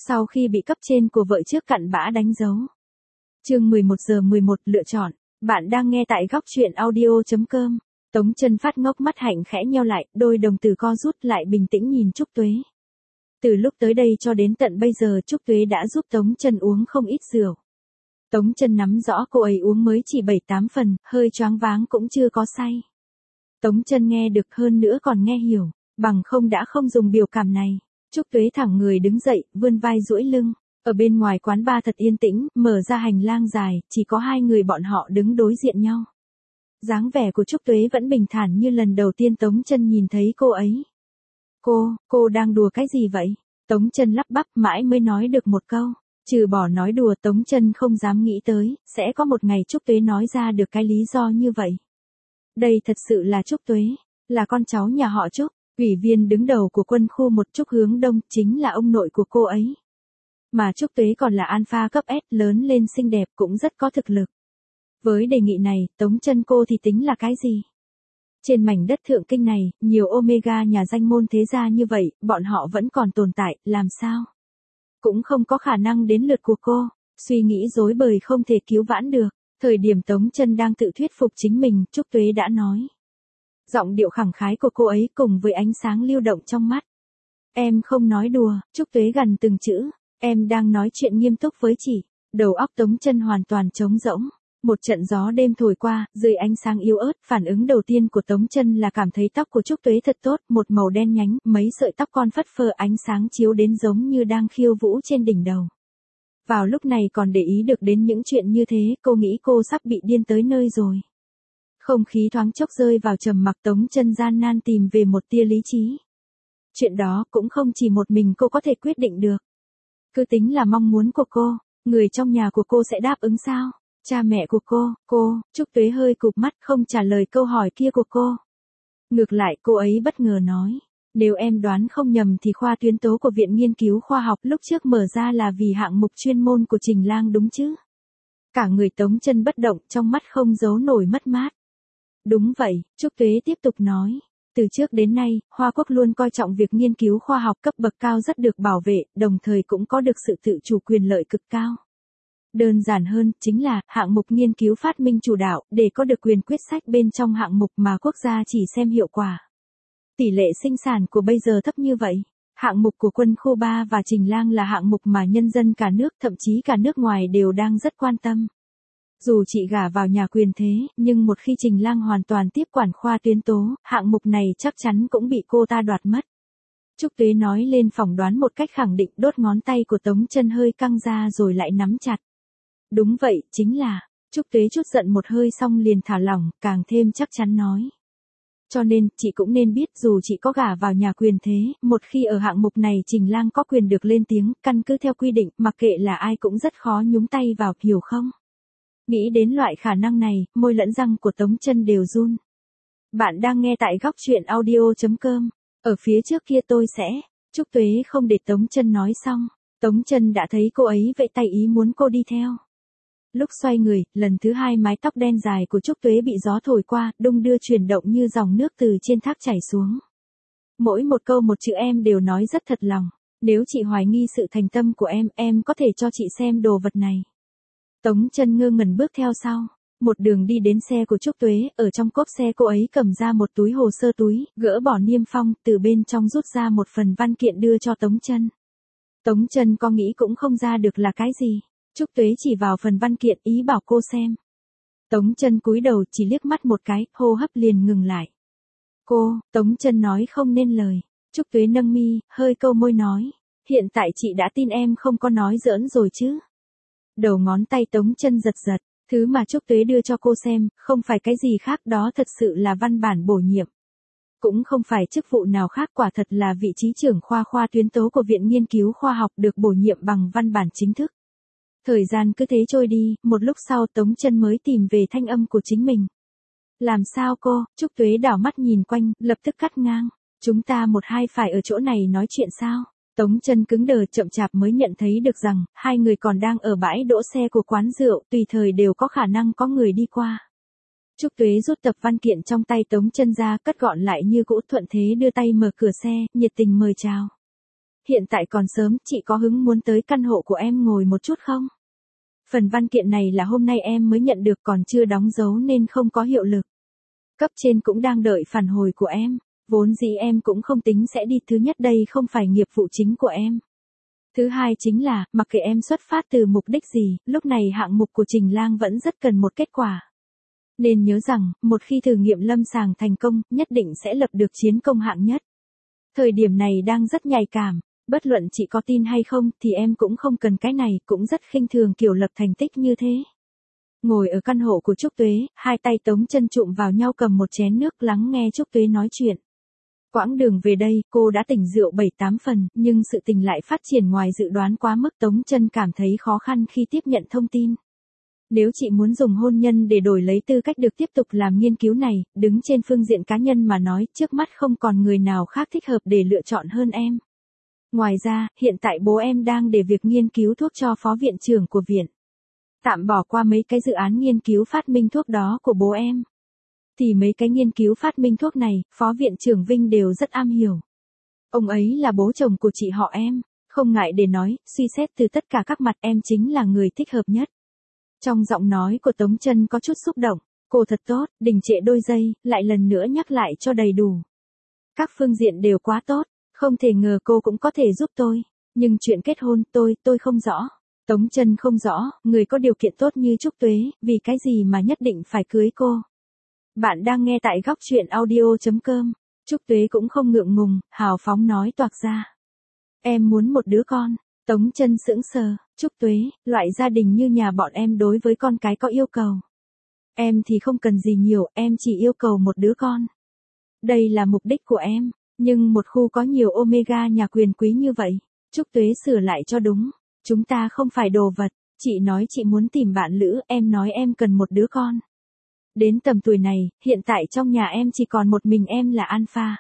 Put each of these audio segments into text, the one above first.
Sau khi bị cấp trên của vợ trước cặn bã đánh dấu. Chương 11:11 lựa chọn. Bạn đang nghe tại góc truyện audio.com. Tống Chân phát ngốc mắt hạnh khẽ nheo lại, đôi đồng tử co rút lại bình tĩnh nhìn Trúc Tuế. Từ lúc tới đây cho đến tận bây giờ Trúc Tuế đã giúp Tống Chân uống không ít rượu. Tống Chân nắm rõ cô ấy uống mới chỉ 7-8 phần, hơi choáng váng cũng chưa có say. Tống Chân nghe được hơn nữa còn nghe hiểu, bằng không đã không dùng biểu cảm này. Trúc Tuế thẳng người đứng dậy, vươn vai duỗi lưng. Ở bên ngoài quán bar thật yên tĩnh, mở ra hành lang dài, chỉ có hai người bọn họ đứng đối diện nhau. Dáng vẻ của Trúc Tuế vẫn bình thản như lần đầu tiên Tống Chân nhìn thấy cô ấy. Cô đang đùa cái gì vậy? Tống Chân lắp bắp mãi mới nói được một câu. Trừ bỏ nói đùa Tống Chân không dám nghĩ tới, sẽ có một ngày Trúc Tuế nói ra được cái lý do như vậy. Đây thật sự là Trúc Tuế, là con cháu nhà họ Trúc, ủy viên đứng đầu của quân khu 1 Trúc hướng Đông, chính là ông nội của cô ấy. Mà Trúc Tuế còn là alpha cấp S, lớn lên xinh đẹp cũng rất có thực lực. Với đề nghị này, Tống Chân cô thì tính là cái gì? Trên mảnh đất thượng kinh này, nhiều omega nhà danh môn thế gia như vậy, bọn họ vẫn còn tồn tại, làm sao? Cũng không có khả năng đến lượt của cô, suy nghĩ rối bời không thể cứu vãn được. Thời điểm Tống Chân đang tự thuyết phục chính mình, Trúc Tuế đã nói. Giọng điệu khẳng khái của cô ấy cùng với ánh sáng lưu động trong mắt. Em không nói đùa, Trúc Tuế gần từng chữ, em đang nói chuyện nghiêm túc với chị. Đầu óc Tống Chân hoàn toàn trống rỗng. Một trận gió đêm thổi qua, dưới ánh sáng yếu ớt, phản ứng đầu tiên của Tống Chân là cảm thấy tóc của Trúc Tuế thật tốt, một màu đen nhánh, mấy sợi tóc con phất phơ ánh sáng chiếu đến giống như đang khiêu vũ trên đỉnh đầu. Vào lúc này còn để ý được đến những chuyện như thế, cô nghĩ cô sắp bị điên tới nơi rồi. Không khí thoáng chốc rơi vào trầm mặc, Tống Chân gian nan tìm về một tia lý trí. Chuyện đó cũng không chỉ một mình cô có thể quyết định được. Cứ tính là mong muốn của cô, người trong nhà của cô sẽ đáp ứng sao? Cha mẹ của cô, Trúc Tuế hơi cụp mắt không trả lời câu hỏi kia của cô. Ngược lại cô ấy bất ngờ nói, nếu em đoán không nhầm thì khoa tuyến tố của Viện Nghiên cứu Khoa học lúc trước mở ra là vì hạng mục chuyên môn của Trình Lang đúng chứ? Cả người Tống Chân bất động, trong mắt không giấu nổi mất mát. Đúng vậy, Trúc Tuế tiếp tục nói. Từ trước đến nay, Hoa Quốc luôn coi trọng việc nghiên cứu khoa học cấp bậc cao rất được bảo vệ, đồng thời cũng có được sự tự chủ quyền lợi cực cao. Đơn giản hơn, chính là, hạng mục nghiên cứu phát minh chủ đạo, để có được quyền quyết sách bên trong hạng mục mà quốc gia chỉ xem hiệu quả. Tỷ lệ sinh sản của bây giờ thấp như vậy. Hạng mục của quân khu 3 và Trình Lang là hạng mục mà nhân dân cả nước, thậm chí cả nước ngoài đều đang rất quan tâm. Dù chị gả vào nhà quyền thế, nhưng một khi Trình Lang hoàn toàn tiếp quản khoa tuyến tố, hạng mục này chắc chắn cũng bị cô ta đoạt mất. Trúc Tuế nói lên phỏng đoán một cách khẳng định, đốt ngón tay của Tống Chân hơi căng ra rồi lại nắm chặt. Đúng vậy, chính là, Trúc Tuế chút giận một hơi xong liền thả lỏng, càng thêm chắc chắn nói. Cho nên, chị cũng nên biết dù chị có gả vào nhà quyền thế, một khi ở hạng mục này Trình Lang có quyền được lên tiếng, căn cứ theo quy định, mặc kệ là ai cũng rất khó nhúng tay vào, hiểu không? Nghĩ đến loại khả năng này, môi lẫn răng của Tống Chân đều run. Bạn đang nghe tại góc truyện audio.com. Ở phía trước kia tôi sẽ. Trúc Tuế không để Tống Chân nói xong. Tống Chân đã thấy cô ấy vẫy tay ý muốn cô đi theo. Lúc xoay người, lần thứ hai mái tóc đen dài của Trúc Tuế bị gió thổi qua, đung đưa chuyển động như dòng nước từ trên thác chảy xuống. Mỗi một câu một chữ em đều nói rất thật lòng. Nếu chị hoài nghi sự thành tâm của em có thể cho chị xem đồ vật này. Tống Chân ngơ ngẩn bước theo sau. Một đường đi đến xe của Trúc Tuế, ở trong cốp xe cô ấy cầm ra một túi hồ sơ túi, gỡ bỏ niêm phong, từ bên trong rút ra một phần văn kiện đưa cho Tống Chân. Tống Chân có nghĩ cũng không ra được là cái gì. Trúc Tuế chỉ vào phần văn kiện ý bảo cô xem. Tống Chân cúi đầu chỉ liếc mắt một cái, hô hấp liền ngừng lại. Tống Chân nói không nên lời. Trúc Tuế nâng mi, hơi câu môi nói. Hiện tại chị đã tin em không có nói giỡn rồi chứ. Đầu ngón tay Tống Chân giật giật. Thứ mà Trúc Tuế đưa cho cô xem, không phải cái gì khác, đó thật sự là văn bản bổ nhiệm. Cũng không phải chức vụ nào khác, quả thật là vị trí trưởng khoa tuyến tố của Viện Nghiên cứu Khoa học được bổ nhiệm bằng văn bản chính thức. Thời gian cứ thế trôi đi, một lúc sau Tống Chân mới tìm về thanh âm của chính mình. Làm sao cô? Trúc Tuế đảo mắt nhìn quanh, lập tức cắt ngang. Chúng ta một hai phải ở chỗ này nói chuyện sao? Tống Chân cứng đờ chậm chạp mới nhận thấy được rằng, hai người còn đang ở bãi đỗ xe của quán rượu, tùy thời đều có khả năng có người đi qua. Trúc Tuế rút tập văn kiện trong tay Tống Chân ra, cất gọn lại như cũ, thuận thế đưa tay mở cửa xe, nhiệt tình mời chào. hiện tại còn sớm, chị có hứng muốn tới căn hộ của em ngồi một chút không? Phần văn kiện này là hôm nay em mới nhận được còn chưa đóng dấu nên không có hiệu lực. Cấp trên cũng đang đợi phản hồi của em, vốn dĩ em cũng không tính sẽ đi, thứ nhất đây không phải nghiệp vụ chính của em. Thứ hai chính là, mặc kệ em xuất phát từ mục đích gì, lúc này hạng mục của Trình Lang vẫn rất cần một kết quả. Nên nhớ rằng, một khi thử nghiệm lâm sàng thành công, nhất định sẽ lập được chiến công hạng nhất. Thời điểm này đang rất nhạy cảm, bất luận chị có tin hay không thì em cũng không cần cái này, cũng rất khinh thường kiểu lập thành tích như thế. Ngồi ở căn hộ của Trúc Tuế, hai tay Tống Chân chụm vào nhau cầm một chén nước lắng nghe Trúc Tuế nói chuyện. Quãng đường về đây, cô đã tỉnh rượu 7-8 phần, nhưng sự tình lại phát triển ngoài dự đoán quá mức, Tống Chân cảm thấy khó khăn khi tiếp nhận thông tin. Nếu chị muốn dùng hôn nhân để đổi lấy tư cách được tiếp tục làm nghiên cứu này, đứng trên phương diện cá nhân mà nói, trước mắt không còn người nào khác thích hợp để lựa chọn hơn em. Ngoài ra, hiện tại bố em đang để việc nghiên cứu thuốc cho phó viện trưởng của viện. Tạm bỏ qua mấy cái dự án nghiên cứu phát minh thuốc đó của bố em. Thì mấy cái nghiên cứu phát minh thuốc này, phó viện trưởng Vinh đều rất am hiểu. Ông ấy là bố chồng của chị họ em, không ngại để nói, suy xét từ tất cả các mặt em chính là người thích hợp nhất. Trong giọng nói của Tống Chân có chút xúc động, cô thật tốt, đình trệ đôi giây, lại lần nữa nhắc lại cho đầy đủ. Các phương diện đều quá tốt, không thể ngờ cô cũng có thể giúp tôi, nhưng chuyện kết hôn tôi không rõ. Tống Chân không rõ, người có điều kiện tốt như Trúc Tuế, vì cái gì mà nhất định phải cưới cô. Bạn đang nghe tại góc truyện audio.com, Trúc Tuế cũng không ngượng ngùng, hào phóng nói toạc ra. Em muốn một đứa con. Tống Chân sững sờ, Trúc Tuế, loại gia đình như nhà bọn em đối với con cái có yêu cầu. Em thì không cần gì nhiều, em chỉ yêu cầu một đứa con. Đây là mục đích của em, nhưng một khu có nhiều omega nhà quyền quý như vậy. Trúc Tuế sửa lại cho đúng, chúng ta không phải đồ vật, chị nói chị muốn tìm bạn lữ, em nói em cần một đứa con. Đến tầm tuổi này, hiện tại trong nhà em chỉ còn một mình em là alpha.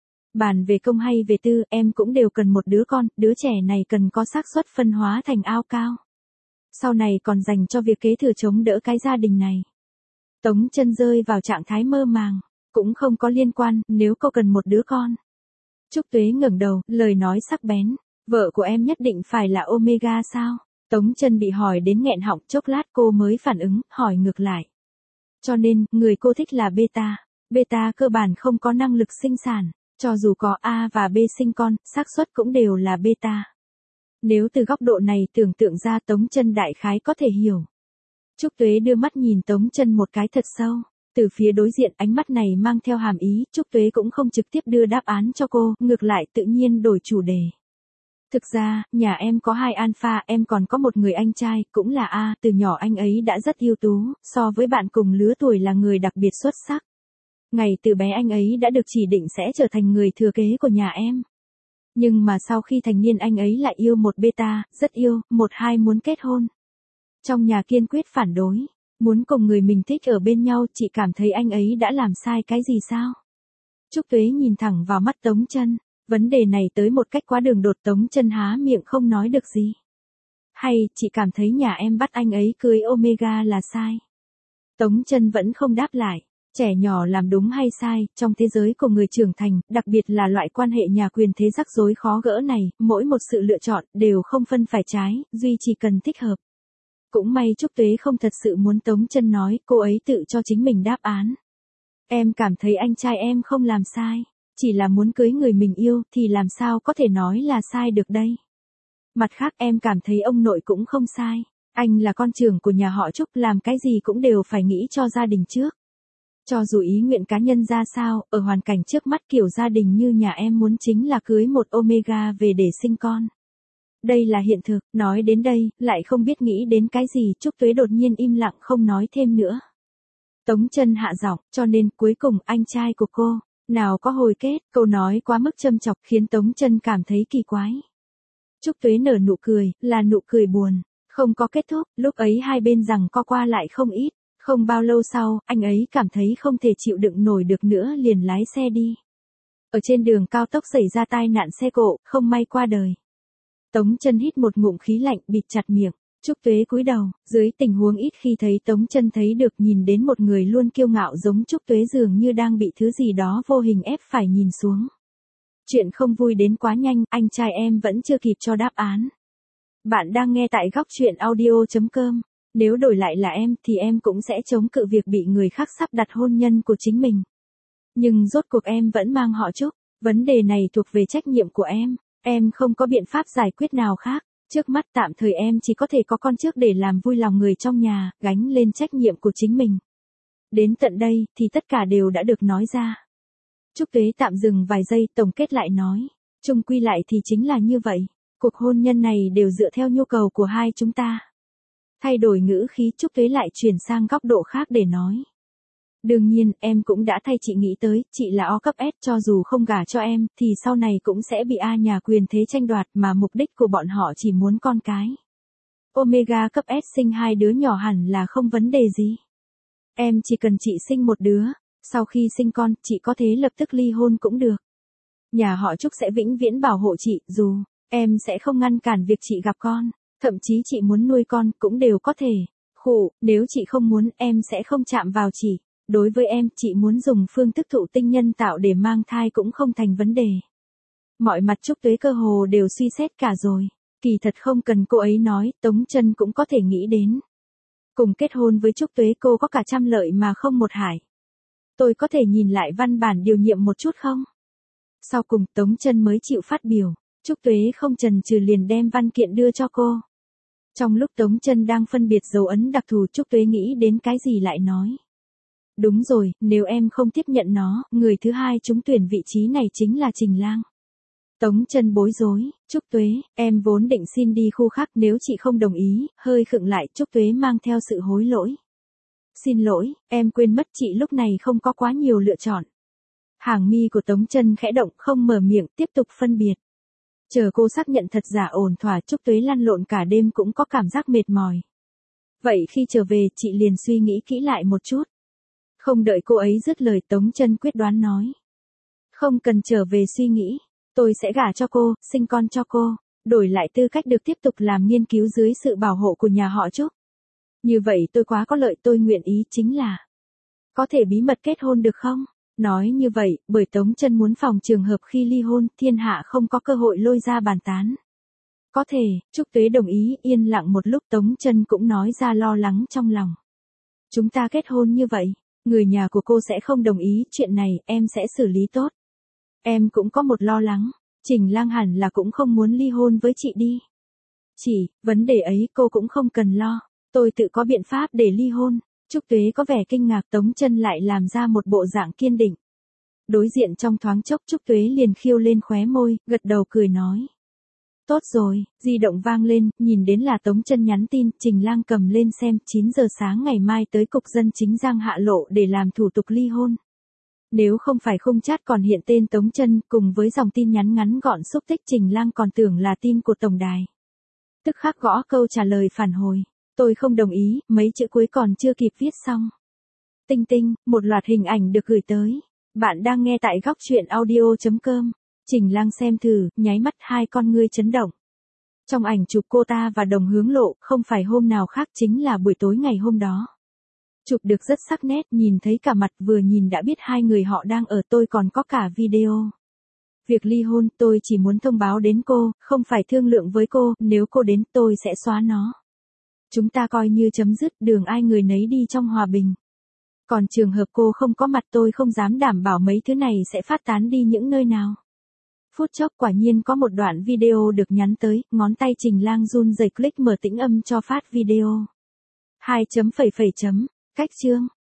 Bàn về công hay về tư, em cũng đều cần một đứa con, đứa trẻ này cần có xác suất phân hóa thành ao cao. Sau này còn dành cho việc kế thừa chống đỡ cái gia đình này. Tống Chân rơi vào trạng thái mơ màng, cũng không có liên quan, nếu cô cần một đứa con. Trúc Tuế ngẩng đầu, lời nói sắc bén, vợ của em nhất định phải là omega sao? Tống Chân bị hỏi đến nghẹn họng, chốc lát cô mới phản ứng, hỏi ngược lại. Cho nên, người cô thích là beta. Beta cơ bản không có năng lực sinh sản. Cho dù có A và B sinh con, xác suất cũng đều là beta. Nếu từ góc độ này tưởng tượng ra, Tống Chân đại khái có thể hiểu. Trúc Tuế đưa mắt nhìn Tống Chân một cái thật sâu. Từ phía đối diện, ánh mắt này mang theo hàm ý, Trúc Tuế cũng không trực tiếp đưa đáp án cho cô, ngược lại tự nhiên đổi chủ đề. Thực ra, nhà em có 2 alpha, em còn có một người anh trai, cũng là A, từ nhỏ anh ấy đã rất ưu tú, so với bạn cùng lứa tuổi là người đặc biệt xuất sắc. Ngày từ bé anh ấy đã được chỉ định sẽ trở thành người thừa kế của nhà em. Nhưng mà sau khi thành niên anh ấy lại yêu một beta, rất yêu, một hai muốn kết hôn. Trong nhà kiên quyết phản đối, muốn cùng người mình thích ở bên nhau, chị cảm thấy anh ấy đã làm sai cái gì sao? Trúc Tuế nhìn thẳng vào mắt Tống Chân, vấn đề này tới một cách quá đường đột, Tống Chân há miệng không nói được gì. Hay, chị cảm thấy nhà em bắt anh ấy cưới omega là sai? Tống Chân vẫn không đáp lại. Trẻ nhỏ làm đúng hay sai, trong thế giới của người trưởng thành, đặc biệt là loại quan hệ nhà quyền thế rắc rối khó gỡ này, mỗi một sự lựa chọn, đều không phân phải trái, duy chỉ cần thích hợp. Cũng may Trúc Tuế không thật sự muốn Tống Chân nói, cô ấy tự cho chính mình đáp án. Em cảm thấy anh trai em không làm sai, chỉ là muốn cưới người mình yêu, thì làm sao có thể nói là sai được đây. Mặt khác em cảm thấy ông nội cũng không sai, anh là con trưởng của nhà họ Trúc, làm cái gì cũng đều phải nghĩ cho gia đình trước. Cho dù ý nguyện cá nhân ra sao, ở hoàn cảnh trước mắt kiểu gia đình như nhà em muốn chính là cưới một omega về để sinh con. Đây là hiện thực, nói đến đây, lại không biết nghĩ đến cái gì, Trúc Tuế đột nhiên im lặng không nói thêm nữa. Tống Chân hạ giọng, cho nên cuối cùng anh trai của cô, nào có hồi kết, câu nói quá mức châm chọc khiến Tống Chân cảm thấy kỳ quái. Trúc Tuế nở nụ cười, là nụ cười buồn, không có kết thúc, lúc ấy hai bên giằng co qua lại không ít. Không bao lâu sau, anh ấy cảm thấy không thể chịu đựng nổi được nữa liền lái xe đi. Ở trên đường cao tốc xảy ra tai nạn xe cộ, không may qua đời. Tống Chân hít một ngụm khí lạnh, bịt chặt miệng. Trúc Tuế cúi đầu, dưới tình huống ít khi thấy Tống Chân thấy được nhìn đến một người luôn kiêu ngạo giống Trúc Tuế dường như đang bị thứ gì đó vô hình ép phải nhìn xuống. Chuyện không vui đến quá nhanh, anh trai em vẫn chưa kịp cho đáp án. Bạn đang nghe tại góc chuyện audio.com. Nếu đổi lại là em thì em cũng sẽ chống cự việc bị người khác sắp đặt hôn nhân của chính mình. Nhưng rốt cuộc em vẫn mang họ Trúc. Vấn đề này thuộc về trách nhiệm của em không có biện pháp giải quyết nào khác. Trước mắt tạm thời em chỉ có thể có con trước để làm vui lòng người trong nhà, gánh lên trách nhiệm của chính mình. Đến tận đây thì tất cả đều đã được nói ra. Trúc Tuế tạm dừng vài giây, tổng kết lại nói. Chung quy lại thì chính là như vậy. Cuộc hôn nhân này đều dựa theo nhu cầu của hai chúng ta. Thay đổi ngữ khí, Trúc Tuế lại chuyển sang góc độ khác để nói. Đương nhiên, em cũng đã thay chị nghĩ tới, chị là O cấp S, cho dù không gả cho em, thì sau này cũng sẽ bị A nhà quyền thế tranh đoạt, mà mục đích của bọn họ chỉ muốn con cái. Omega cấp S sinh 2 đứa nhỏ hẳn là không vấn đề gì. Em chỉ cần chị sinh một đứa, sau khi sinh con, chị có thể lập tức ly hôn cũng được. Nhà họ Trúc sẽ vĩnh viễn bảo hộ chị, dù em sẽ không ngăn cản việc chị gặp con, thậm chí chị muốn nuôi con cũng đều có thể. Nếu chị không muốn, em sẽ không chạm vào chị. Đối với em, chị muốn dùng phương thức thụ tinh nhân tạo để mang thai cũng không thành vấn đề. Mọi mặt Trúc Tuế cơ hồ đều suy xét cả rồi. Kỳ thật không cần cô ấy nói, Tống Trân cũng có thể nghĩ đến. Cùng kết hôn với Trúc Tuế cô có cả trăm lợi mà không một hại. Tôi có thể nhìn lại văn bản điều nhiệm một chút không? Sau cùng Tống Trân mới chịu phát biểu. Trúc Tuế không chần chừ liền đem văn kiện đưa cho cô. Trong lúc Tống Trân đang phân biệt dấu ấn đặc thù, Trúc Tuế nghĩ đến cái gì lại nói. Đúng rồi, nếu em không tiếp nhận nó, người thứ hai trúng tuyển vị trí này chính là Trình Lang. Tống Trân bối rối. Trúc Tuế, em vốn định xin đi khu khác nếu chị không đồng ý, hơi khựng lại, Trúc Tuế mang theo sự hối lỗi. Xin lỗi, em quên mất chị lúc này không có quá nhiều lựa chọn. Hàng mi của Tống Trân khẽ động, không mở miệng, tiếp tục phân biệt. Chờ cô xác nhận thật giả ổn thỏa, Trúc Tuế lăn lộn cả đêm cũng có cảm giác mệt mỏi. Vậy khi trở về, chị liền suy nghĩ kỹ lại một chút. Không đợi cô ấy dứt lời, Tống Trân quyết đoán nói. Không cần trở về suy nghĩ. Tôi sẽ gả cho cô, sinh con cho cô, đổi lại tư cách được tiếp tục làm nghiên cứu dưới sự bảo hộ của nhà họ Trúc. Như vậy tôi quá có lợi, tôi nguyện ý chính là. Có thể bí mật kết hôn được không? Nói như vậy, bởi Tống Trân muốn phòng trường hợp khi ly hôn, thiên hạ không có cơ hội lôi ra bàn tán. Có thể, Trúc Tuế đồng ý, yên lặng một lúc Tống Trân cũng nói ra lo lắng trong lòng. Chúng ta kết hôn như vậy, người nhà của cô sẽ không đồng ý, chuyện này em sẽ xử lý tốt. Em cũng có một lo lắng, Trình Lang hẳn là cũng không muốn ly hôn với chị đi. Vấn đề ấy cô cũng không cần lo, tôi tự có biện pháp để ly hôn. Trúc Tuế có vẻ kinh ngạc, Tống Trân lại làm ra một bộ dạng kiên định. Đối diện trong thoáng chốc, Trúc Tuế liền khiêu lên khóe môi, gật đầu cười nói. Tốt rồi, di động vang lên, nhìn đến là Tống Trân nhắn tin, Trình Lang cầm lên xem, 9 giờ sáng ngày mai tới cục dân chính Giang Hạ Lộ để làm thủ tục ly hôn. Nếu không phải khung chat còn hiện tên Tống Trân cùng với dòng tin nhắn ngắn gọn xúc tích, Trình Lang còn tưởng là tin của tổng đài. Tức khắc gõ câu trả lời phản hồi. Tôi không đồng ý, mấy chữ cuối còn chưa kịp viết xong. Tinh tinh, một loạt hình ảnh được gửi tới. Bạn đang nghe tại góc chuyện audio.com. Trình Lang xem thử, nháy mắt, hai con ngươi chấn động. Trong ảnh chụp cô ta và Đồng Hướng Lộ, không phải hôm nào khác chính là buổi tối ngày hôm đó. Chụp được rất sắc nét, nhìn thấy cả mặt, vừa nhìn đã biết hai người họ đang ở, tôi còn có cả video. Việc ly hôn, tôi chỉ muốn thông báo đến cô, không phải thương lượng với cô, nếu cô đến tôi sẽ xóa nó. Chúng ta coi như chấm dứt, đường ai người nấy đi trong hòa bình. Còn trường hợp cô không có mặt, tôi không dám đảm bảo mấy thứ này sẽ phát tán đi những nơi nào. Phút chốc quả nhiên có một đoạn video được nhắn tới, ngón tay Trình Lang run rẩy click mở tĩnh âm cho phát video. Cách chương.